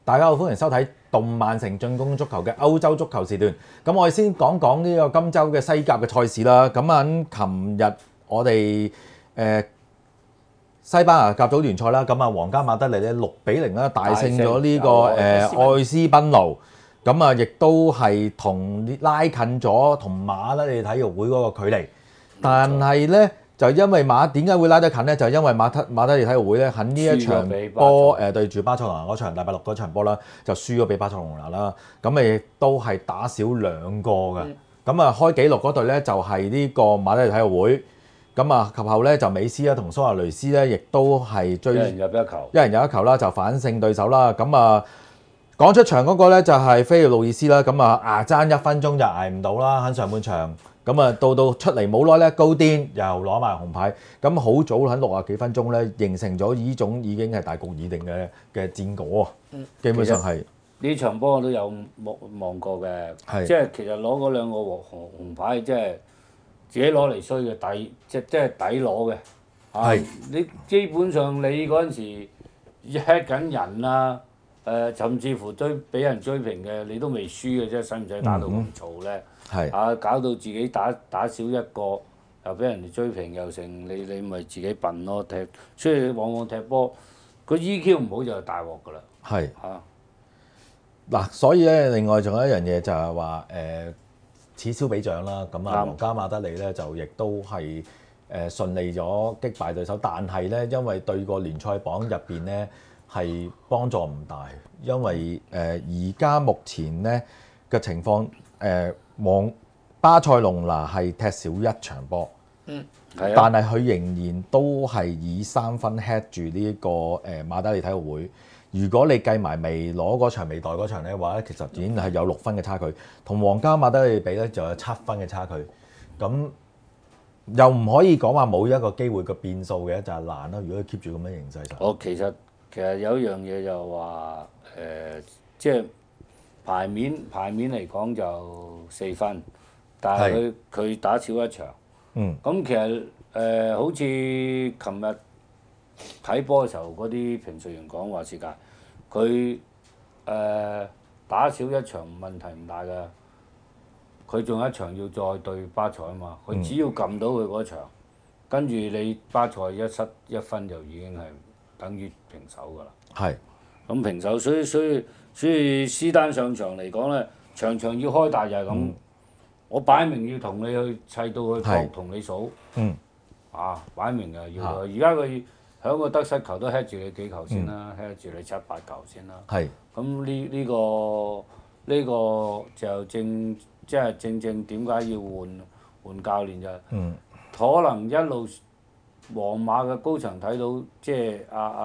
大家好，歡迎收睇動漫城進攻足球嘅歐洲足球時段。咁我哋先講講呢個今週嘅西甲嘅賽事啦。咁琴日我哋西班牙甲組聯賽啦，咁皇家馬德里咧6-0啦大勝咗呢個愛斯賓奴。咁亦都係拉近咗同馬德里體育會嗰個距離。但係咧就因為點解會拉得近咧？就因為馬德里體育會咧喺呢一場波對住巴塞隆拿嗰場禮拜六嗰場波啦，就輸咗俾巴塞隆拿啦。咁亦都係打少2個嘅。咁開紀錄嗰隊咧就係呢個馬德里體育會。咁及後咧就美斯啦同蘇亞雷斯咧，亦都係一人入一球啦，就反勝對手啦。咁講出場嗰個咧就係菲利路易斯啦。咁爭1分鐘就捱唔到啦，喺上半場。咁到出嚟冇耐咧，高顛又攞埋紅牌。咁好早喺60幾分鐘咧，形成咗呢種已經係大局已定嘅戰果啊！基本上係呢場波我都有望過嘅，即係其實攞嗰2個紅牌，即係自己攞嚟衰嘅，即係抵攞嘅。係你基本上你嗰陣時吃緊人啊，甚至乎俾人追平嘅，你都未輸嘅啫，使唔使打到咁嘈咧？搞到自己打少1個，又俾人哋追平又成，你咪自己笨咯踢。所以往往踢波，個 EQ 唔好就係大鑊㗎啦。 嗱，所以咧，另外仲有一樣嘢就係話此消彼長啦。咁皇家馬德里咧就亦都係順利咗擊敗對手，但係咧因為對個聯賽榜入邊咧係幫助唔大，因為而家目前咧嘅情況巴塞隆拿係踢少1場波，但係佢仍然都係以3分 head 住呢個馬德里體育會。如果你計埋未攞嗰場未代嗰場咧話咧，其實已經係有6分嘅差距，同皇家馬德里比咧就有7分嘅差距。咁又唔可以講話冇一個機會嘅變數嘅，就係難啦。如果佢 keep 住咁樣形勢就， 其實有一樣嘢就話即係牌面嚟講就4分，但係佢打少1場。咁其實好似琴日睇波嘅時候，嗰啲評述員講話時間，佢打少1場問題唔大㗎。佢仲有1場要再對巴塞啊嘛，佢只要撳到佢嗰場，跟住你巴塞一失1分就已經係等於平手㗎啦。咁平手，所以斯丹上場嚟講咧，場要開大就係咁。我擺明要同你去砌到去搏，同你數。擺明㗎要。而家佢響個得失球都 head 住你幾球先啦，head 住你7、8球先啦。咁呢個就正點解要換教練就可能一路皇馬嘅高層睇到即係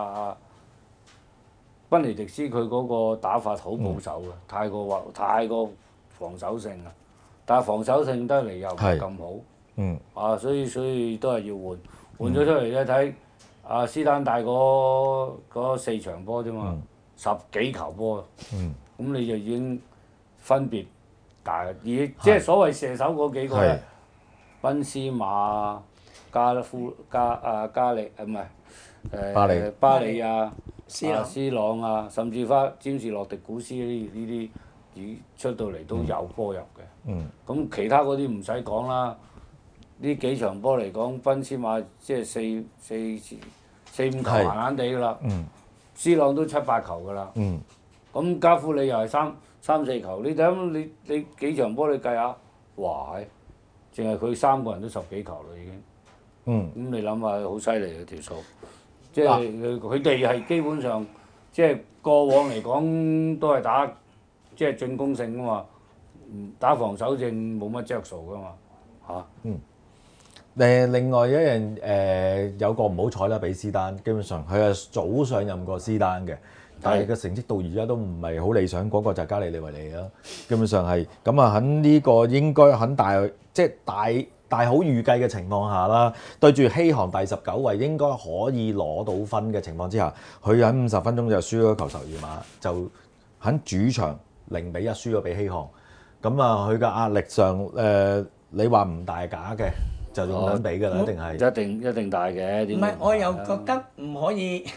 賓尼迪斯佢嗰個打法好保守嘅，太過防守性啊！但係防守性得嚟又唔係咁好。所以都係要換咗出嚟咧睇斯丹大嗰4場波啫嘛，10幾球波。咁你就已經分別大，即係所謂射手嗰幾個咧，賓斯馬、加利唔係巴里啊、斯朗啊，甚至乎詹士洛迪古斯呢啲出到嚟都有波入嘅。咁其他嗰啲唔使講啦。呢幾場波嚟講，賓斯馬即係4、5球閒閒地㗎啦。斯朗都7、8球㗎啦。咁加夫你又係3、4球，你睇你幾場波你計下，哇！淨係佢3個人都10幾球啦已經。咁你諗下好犀利嘅條數，即係佢哋係基本上即係過往嚟講都係打即係進攻性㗎嘛，打防守性冇乜著數㗎嘛另外一樣有個唔好彩啦，俾斯丹，基本上佢係早上任過斯丹嘅，但係個成績到而家都唔係好理想。嗰個就係加利尼維利啦，基本上係咁喺呢個應該很大好預計嘅情況下啦，對住希航第19位應該可以攞到分嘅情況之下，佢喺50分鐘就輸咗球12碼，就喺主場0-1輸咗俾希航。咁佢嘅壓力上你話唔大假嘅。就用緊比㗎啦，一定係一定大嘅。 唔係，我又覺得唔可以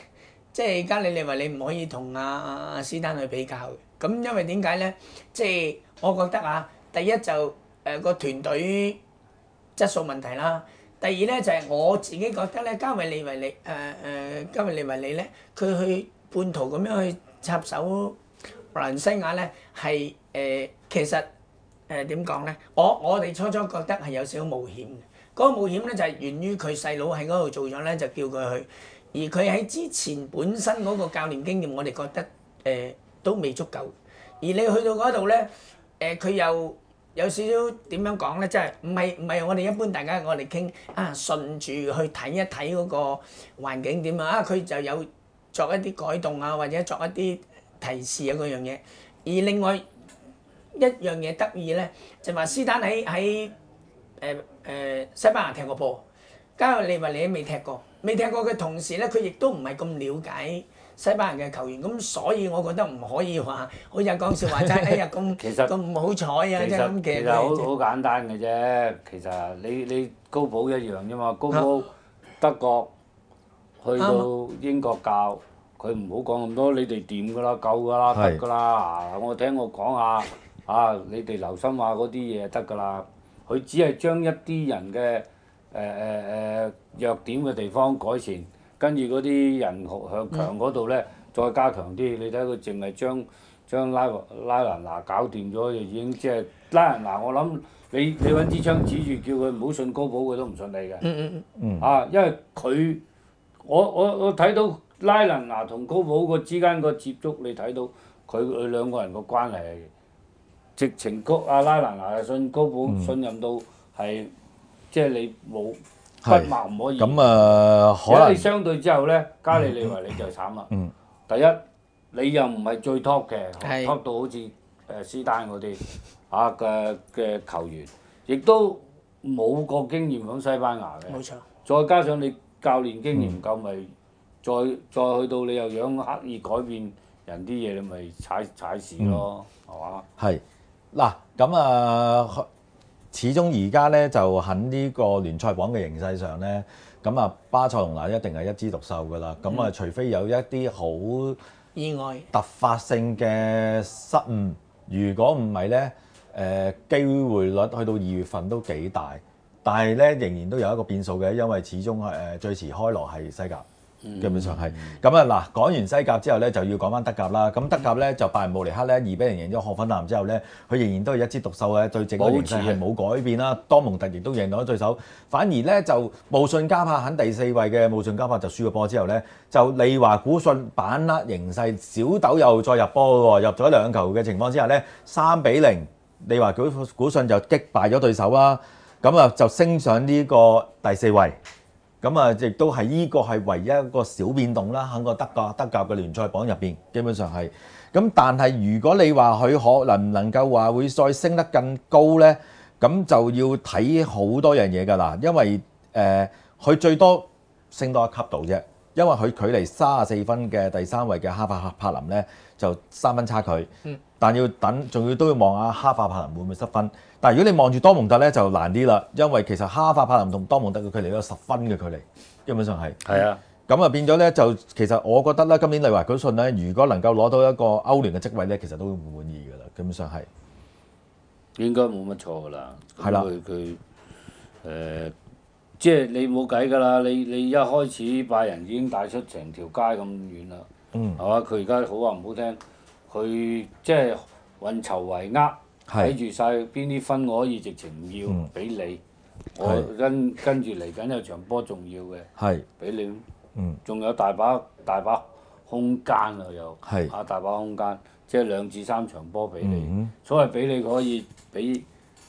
即係加里利維利唔可以同阿斯丹去比較嘅。咁因為點解咧？即係我覺得啊，第一就個團隊質素問題啦。第二咧就係我自己覺得咧，加里利維利咧，佢去半途咁樣去插手華倫西亞咧，係其實點講咧？我哋初初覺得係有少少冒險嘅。嗰個冒險咧就係源於佢細佬喺嗰度做咗咧，就叫佢去。而佢喺之前本身嗰個教練經驗，我哋覺得都未足夠。而你去到嗰度咧，佢又有少少點樣講咧，即係唔係我哋一般大家我哋傾啊，順住去睇一睇嗰個環境點啊，佢就有作一啲改動啊，或者作一啲提示啊嗰樣嘢。而另外一樣嘢得意咧，就話斯丹喺西班牙踢過波，加里利維利未踢過。未踢過嘅同時咧，佢亦都唔係咁了解西班牙嘅球員，咁所以我覺得唔可以話好似講笑話齋，哎呀咁唔好彩啊！即係咁其實好簡單嘅啫。其實你高普一樣啫嘛。高普德國去到英國教，佢唔好講咁多，你哋掂㗎啦，夠㗎啦，得㗎啦。我聽我講下你哋留心下嗰啲嘢得㗎啦。佢只係將一啲人嘅弱點嘅地方改善，跟住嗰啲人向強嗰度咧再加強啲。你睇佢淨係將拉蘭拿搞掂咗，就已經即係拉蘭拿。我諗你揾支槍指住叫佢唔好信高普，佢都唔信你嘅。因為我睇到拉蘭拿同高普個之間個接觸，你睇到佢兩個人個關係，直情拉蘭拿係信高普，信任到係。即係你冇筆墨唔可以。咁可能你相對之後咧，加里利維利就慘啦。第一，你又唔係最 top 嘅，top 到好似斯丹嗰啲嘅球員，亦都冇個經驗響西班牙嘅。冇錯。再加上你教練經驗唔夠，咪再去到你又想刻意改變人啲嘢，你咪踩屎咯，係嘛？ 係嗱，咁始終而家咧就喺呢個聯賽榜嘅形勢上咧，咁巴塞隆拿一定係一枝獨秀㗎啦。咁除非有一啲好意外突發性嘅失誤，如果唔係咧，機會率去到2月份都幾大。但係咧仍然都有一個變數嘅，因為始終最遲開鑼係西甲。基本上係咁嗱，講完西甲之後咧，就要講翻德甲啦。咁德甲咧就拜仁慕尼黑咧2-0贏咗霍芬咸之後咧，佢仍然都係一枝獨秀嘅，對整個形勢係冇改變啦。多蒙特亦都贏到咗對手，反而咧就慕遜加柏喺第4位嘅慕遜加柏就輸咗波之後咧，就利華古遜把握形勢，小豆又再入波喎，入咗2球嘅情況之下咧，3-0，利華古遜就擊敗咗對手啦。咁就升上呢個第4位。咁亦都係呢個係唯一一個小變動啦，喺個德甲嘅聯賽榜入邊，基本上係。咁但係如果你話佢能唔能夠話會再升得更高咧，咁就要睇好多樣嘢㗎啦。因為佢最多升多1級度啫，因為佢距離34分嘅第3位嘅哈法柏林咧就3分差距。但要等，仲要都要望下哈法柏林會唔會失分。但係如果你望住多蒙特咧就難啲啦，因為其實哈法柏林同多蒙特嘅距離都有10分嘅距離，基本上係。係啊。咁變咗咧就其實我覺得咧今年利華古遜咧，如果能夠攞到一個歐聯嘅職位咧，其實都會滿意㗎啦，基本上係。 應該冇乜錯㗎啦。 係啦。 佢即係你冇計㗎啦！你一開始拜仁已經帶出成條街咁遠啦，係嘛？佢而家好話唔好聽，佢即係運籌帷幄，睇住晒邊啲分我可以直情唔要俾你，我跟住嚟緊有場波重要嘅，俾你，仲有大把空間啊又，大把空間，即係2至3場波俾你，所謂俾你可以俾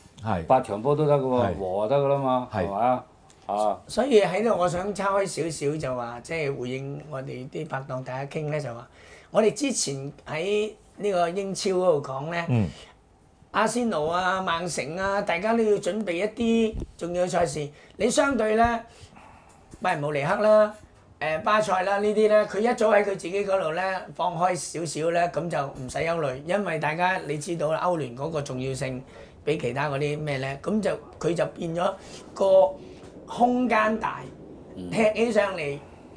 8場波都得㗎喎，和就得㗎啦嘛，係嘛？ 所以喺度，我想岔開少少就話，即係回應我哋啲拍檔大家傾咧，就話我哋之前喺呢個英超嗰度講咧，阿仙奴啊、曼城啊，大家都要準備一啲重要嘅賽事。你相對咧，拜仁慕尼黑啦、巴塞啦呢啲咧，佢一早喺佢自己嗰度咧放開少少咧，咁就唔使憂慮，因為大家你知道啦，歐聯嗰個重要性比其他嗰啲咩咧，咁就佢就變咗個空間大，踢起上嚟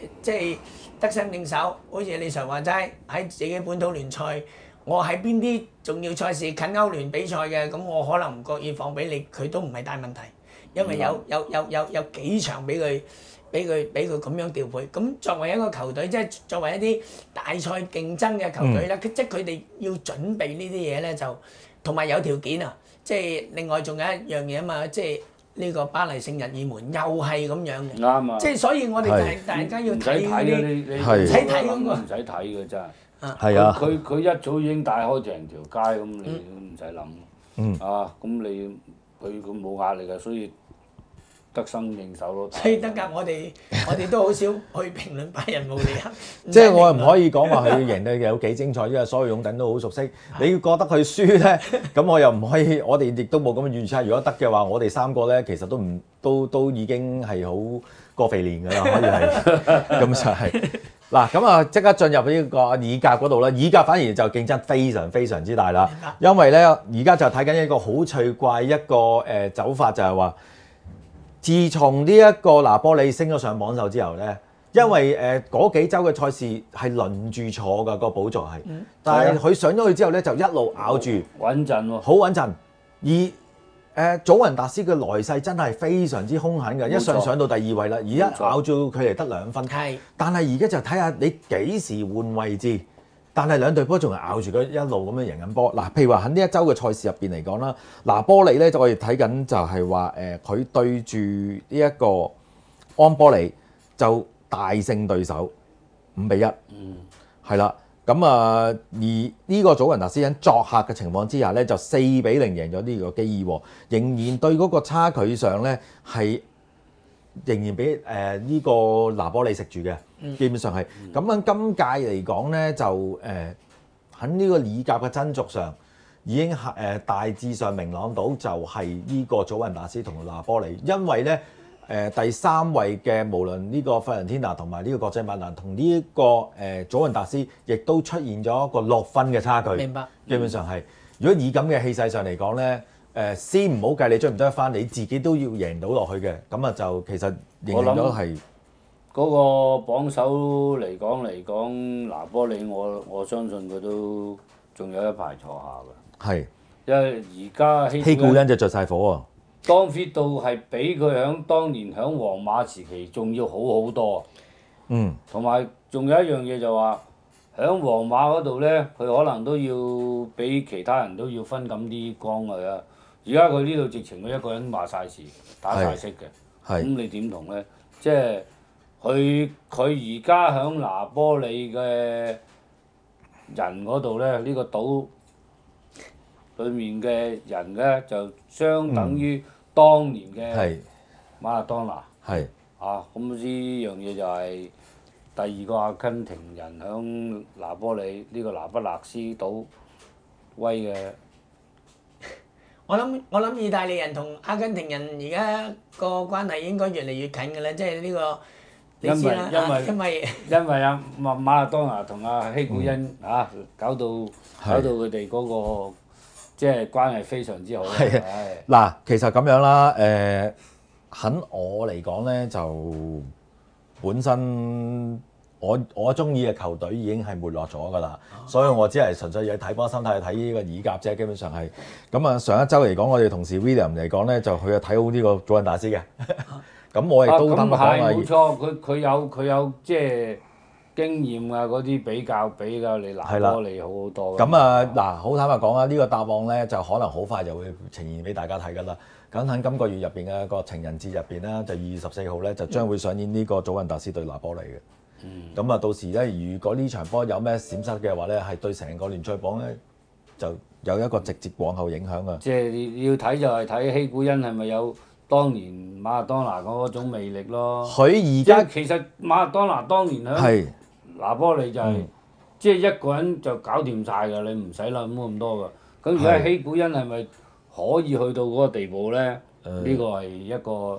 即係得心應手，好似你常話齋喺自己本土聯賽，我喺邊啲重要賽事近歐聯比賽嘅，咁我可能唔覺意放俾你，佢都唔係大問題，因為有幾場俾佢咁樣調配。咁作為一個球隊，即係作為一啲大賽競爭嘅球隊咧，即係佢哋要準備呢啲嘢咧，就同埋有條件啊！即係另外仲有一樣嘢啊嘛，即係呢個巴黎聖日耳門又係咁樣嘅。 啱啊！ 即係所以我哋就係大家要睇嗰啲， 唔使睇嗰個， 唔使睇嘅真係。 係啊， 佢一早已經帶開成條街咁，你都唔使諗。啊，咁你佢冇壓力嘅，所以得心應手咯。 所以得㗎，我哋都好少去評論拜仁慕尼黑。 即係我又唔可以講話佢贏得有幾精彩，因為所有擁躉都好熟悉。你覺得佢輸咧，咁我又唔可以，我哋亦都冇咁嘅預測。如果得嘅話，我哋三個咧其實都已經係好過肥年㗎啦，可以係咁就係。嗱，咁啊，即刻進入呢個意甲嗰度啦。意甲反而就競爭非常非常之大啦，因為咧而家就睇緊一個好趣怪一個走法，就係話，自從呢一個拿波里升咗上榜首之後咧，因為嗰幾週嘅賽事係輪住坐㗎個寶座係，但係佢上咗去之後咧就一路咬住， 穩陣喎， 好穩陣。而祖雲達斯嘅來勢真係非常之兇狠嘅，一上到第2位啦，而家咬住佢哋得2分。 係， 但係而家就睇下你幾時換位置，但係兩隊波仲係咬住佢一路咁樣贏緊波。嗱，譬如話喺呢一週嘅賽事入邊嚟講啦，拿波里咧就我哋睇緊就係話佢對住呢一個安波里就大勝對手5-1，係啦。咁啊，而呢個祖雲達斯喺作客嘅情況之下咧，就4-0贏咗呢個基爾，仍然對嗰個差距上咧係仍然俾呢個拿波里食住嘅，基本上係。咁喺今屆嚟講咧，就喺呢個意甲嘅爭逐上已經大致上明朗到就係呢個祖雲達斯同拿波里，因為咧。第3位嘅無論呢個費倫天拿同埋呢個國際米蘭同呢一個祖雲達斯，亦都出現咗一個6分嘅差距。 明白。 基本上係，如果以咁嘅氣勢上嚟講咧，先唔好計你追唔追得翻，你自己都要贏到落去嘅。咁啊就其實認咗係嗰個榜首嚟講，拿波里我相信佢都仲有一排坐下㗎。係，因為而家希古恩就着晒火啊！ 當 fit 到係比佢響當年響皇馬時期仲要好好多，同埋仲有一樣嘢就話，響皇馬嗰度咧，佢可能都要比其他人都要分咁啲光㗎啦。而家佢呢度直情佢一個人話晒事，打晒色嘅，咁你點同咧？即係佢而家響拿波里嘅人嗰度咧，呢個島裡面嘅人咧就相等於當年嘅馬勒當拿，咁呢樣嘢就係第2個阿根廷人響拿波里呢個拿不勒斯島威嘅。 我諗意大利人同阿根廷人而家個關係應該越嚟越近㗎啦，即係呢個你知啦， 因為阿馬勒當拿同阿希古恩搞到佢哋嗰個。即係關係非常之好。係嗱，其實咁樣啦，喺我嚟講咧，就本身我中意嘅球隊已經係沒落咗㗎啦，所以我只係純粹要睇波心態去睇呢個意甲啫。基本上係咁啊。上一週嚟講，我哋同事 William 嚟講咧，就佢又睇好呢個祖雲達斯嘅。咁我亦都坦白講啊， 冇錯，佢有即係。經驗啊，嗰啲比較你拿波里好好多。 咁啊嗱，好坦白講啊，呢個答案咧就可能好快就會呈現俾大家睇㗎啦。咁喺今個月入邊嘅個情人節入邊咧，就2月14號咧就將會上演呢個祖雲達斯對拿波里嘅。咁啊，到時咧，如果呢場波有咩閃失嘅話咧，係對成個聯賽榜咧就有一個直接往後影響啊。 即係要睇就係睇希古恩係咪有當年馬勒當拿嗰種魅力咯。 佢而家其實馬勒當拿當年喺拿波里就係即係一個人就搞掂晒㗎，你唔使諗咁多㗎。咁而家希古恩係咪可以去到嗰個地步咧？呢個係一個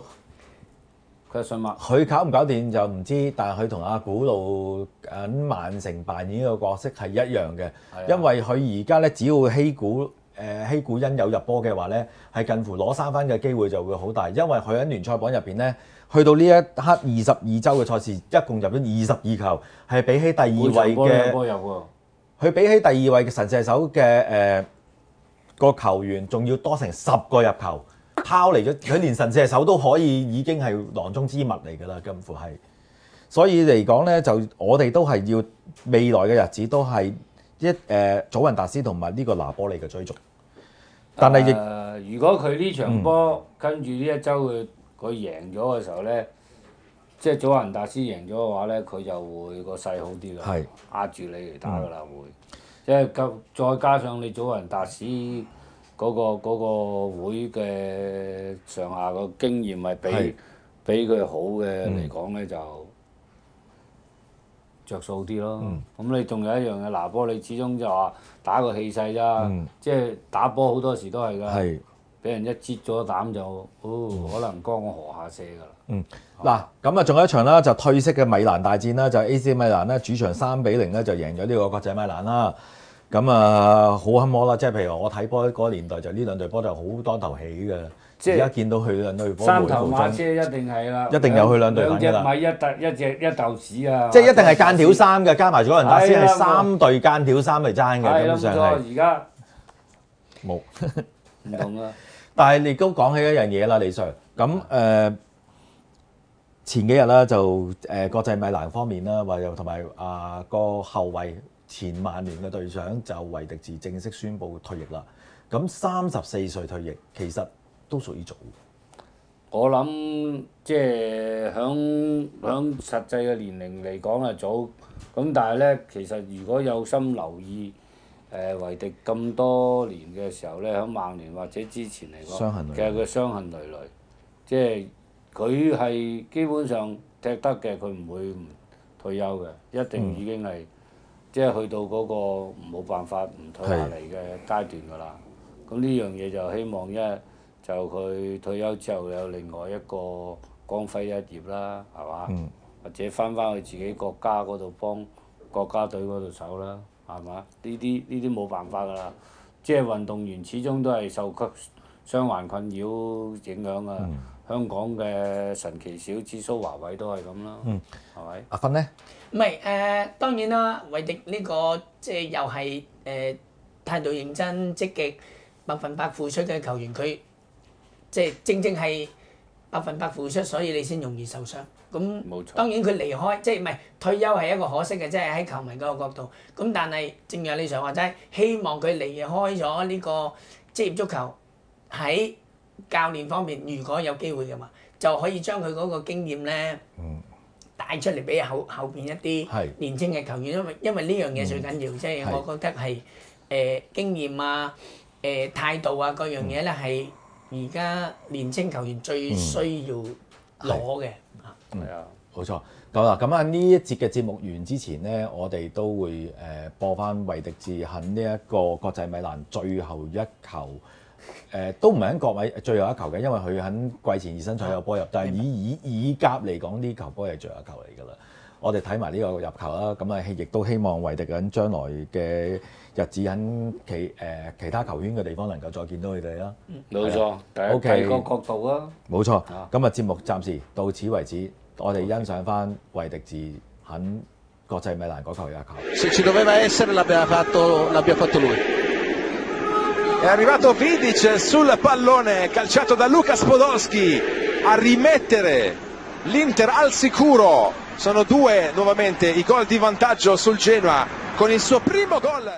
question mark。 佢搞唔搞掂就唔知，但係佢同阿古路喺曼城扮演呢個角色係一樣嘅，因為佢而家咧只要希古希古恩有入波嘅話咧，係近乎攞3分嘅機會就會好大，因為佢喺聯賽榜入邊咧，去到呢一刻22周嘅賽事，一共入咗22球，係比起第二位嘅佢比起第二位嘅神射手嘅個球員仲要多成10個入球，拋離咗佢連神射手都可以已經係囊中之物嚟㗎啦，近乎係。所以嚟講咧，就我哋都係要未來嘅日子都係祖雲達斯同埋呢個拿波利嘅追逐。但係亦如果佢呢場波跟住呢一周佢贏咗嘅時候咧，即係祖雲達斯贏咗嘅話咧，佢就會個勢好啲㗎，壓住你嚟打㗎啦會。即係再加上你祖雲達斯嗰個會嘅上下個經驗係比佢好嘅嚟講咧就着數啲咯。咁你仲有一樣嘢，拿波你始終就話打個氣勢啫，即係打波好多時都係㗎，俾人一擠咗膽就可能江河下瀉㗎啦。 嗱，咁啊仲有一場啦，就退色嘅米蘭大戰啦，就 AC 米蘭咧主場3-0咧就贏咗呢個國際米蘭啦。咁啊好坎坷啦，即係譬如我睇波嗰個年代就呢兩隊波就好當頭起嘅。而家見到佢兩隊波三頭馬車一定係啦， 一定有佢兩隊份㗎啦。 兩隻米一嚿屎啊！ 即係一定係間條衫嘅，加埋祖雲達斯係3隊間條衫嚟爭嘅，基本上係。 而家冇唔同啦。 但係你都講起一樣嘢啦，李 Sir。咁前幾日啦，就國際米蘭方面啦，話又同埋個後衞前曼聯嘅隊長就維迪治正式宣布退役啦。咁34歲退役，其實都屬於早。 我諗即係響實際嘅年齡嚟講係早，咁但係咧，其實如果有心留意維迪咁多年嘅時候咧，響曼聯或者之前嚟講，其實佢傷痕累累，即係佢係基本上踢得嘅，佢唔會唔退休嘅，一定已經係、即係去到嗰個冇辦法唔退下嚟嘅階段㗎啦。咁呢樣嘢就希望就佢退休之後有另外一個光輝一頁啦，係嘛？或者翻去自己國家嗰度幫國家隊嗰度手啦，係嘛？呢啲冇辦法㗎啦，即係運動員始終都係受傷患困擾影響啊。香港嘅神奇小子蘇華偉都係咁啦，係咪？ 阿芬呢？ 唔係當然啦，維迪呢個即係又係態度認真積極、100%付出嘅球員，佢即係正係100%付出，所以你先容易受傷。咁當然佢離開即係唔係退休係一個可惜嘅，即係喺球迷嗰個角度。咁但係正如你常話齋，希望佢離開咗呢個職業足球喺教練方面，如果有機會嘅話，就可以將佢嗰個經驗咧帶出嚟俾後邊一啲年青嘅球員，因為呢樣嘢最緊要，即係我覺得係經驗啊、態度啊各樣嘢咧係而家年青球員最需要攞嘅。 係啊， 冇錯。好啦，咁呢一節嘅節目完之前咧，我哋都會播翻維迪治喺呢一個國際米蘭最後一球。都唔係喺國米最後一球嘅，因為佢喺季前熱身賽有波入，但係以甲嚟講，呢球波係最後一球嚟㗎啦。我哋睇埋呢個入球啦，咁亦都希望維迪喺將來嘅日子喺其他球圈嘅地方能夠再見到佢哋啦。 冇錯，第二個角度啊。 冇錯，咁節目暫時到此為止，我哋欣賞翻維迪治喺國際米蘭嗰球入球。 Se ci doveva essere l'abbia fatto lui. È arrivato Vidic sul pallone calciato da Lucas Podolski a rimettere l'Inter al sicuro. Sono 2 nuovamente i gol di vantaggio sul Genoa con il suo primo gol.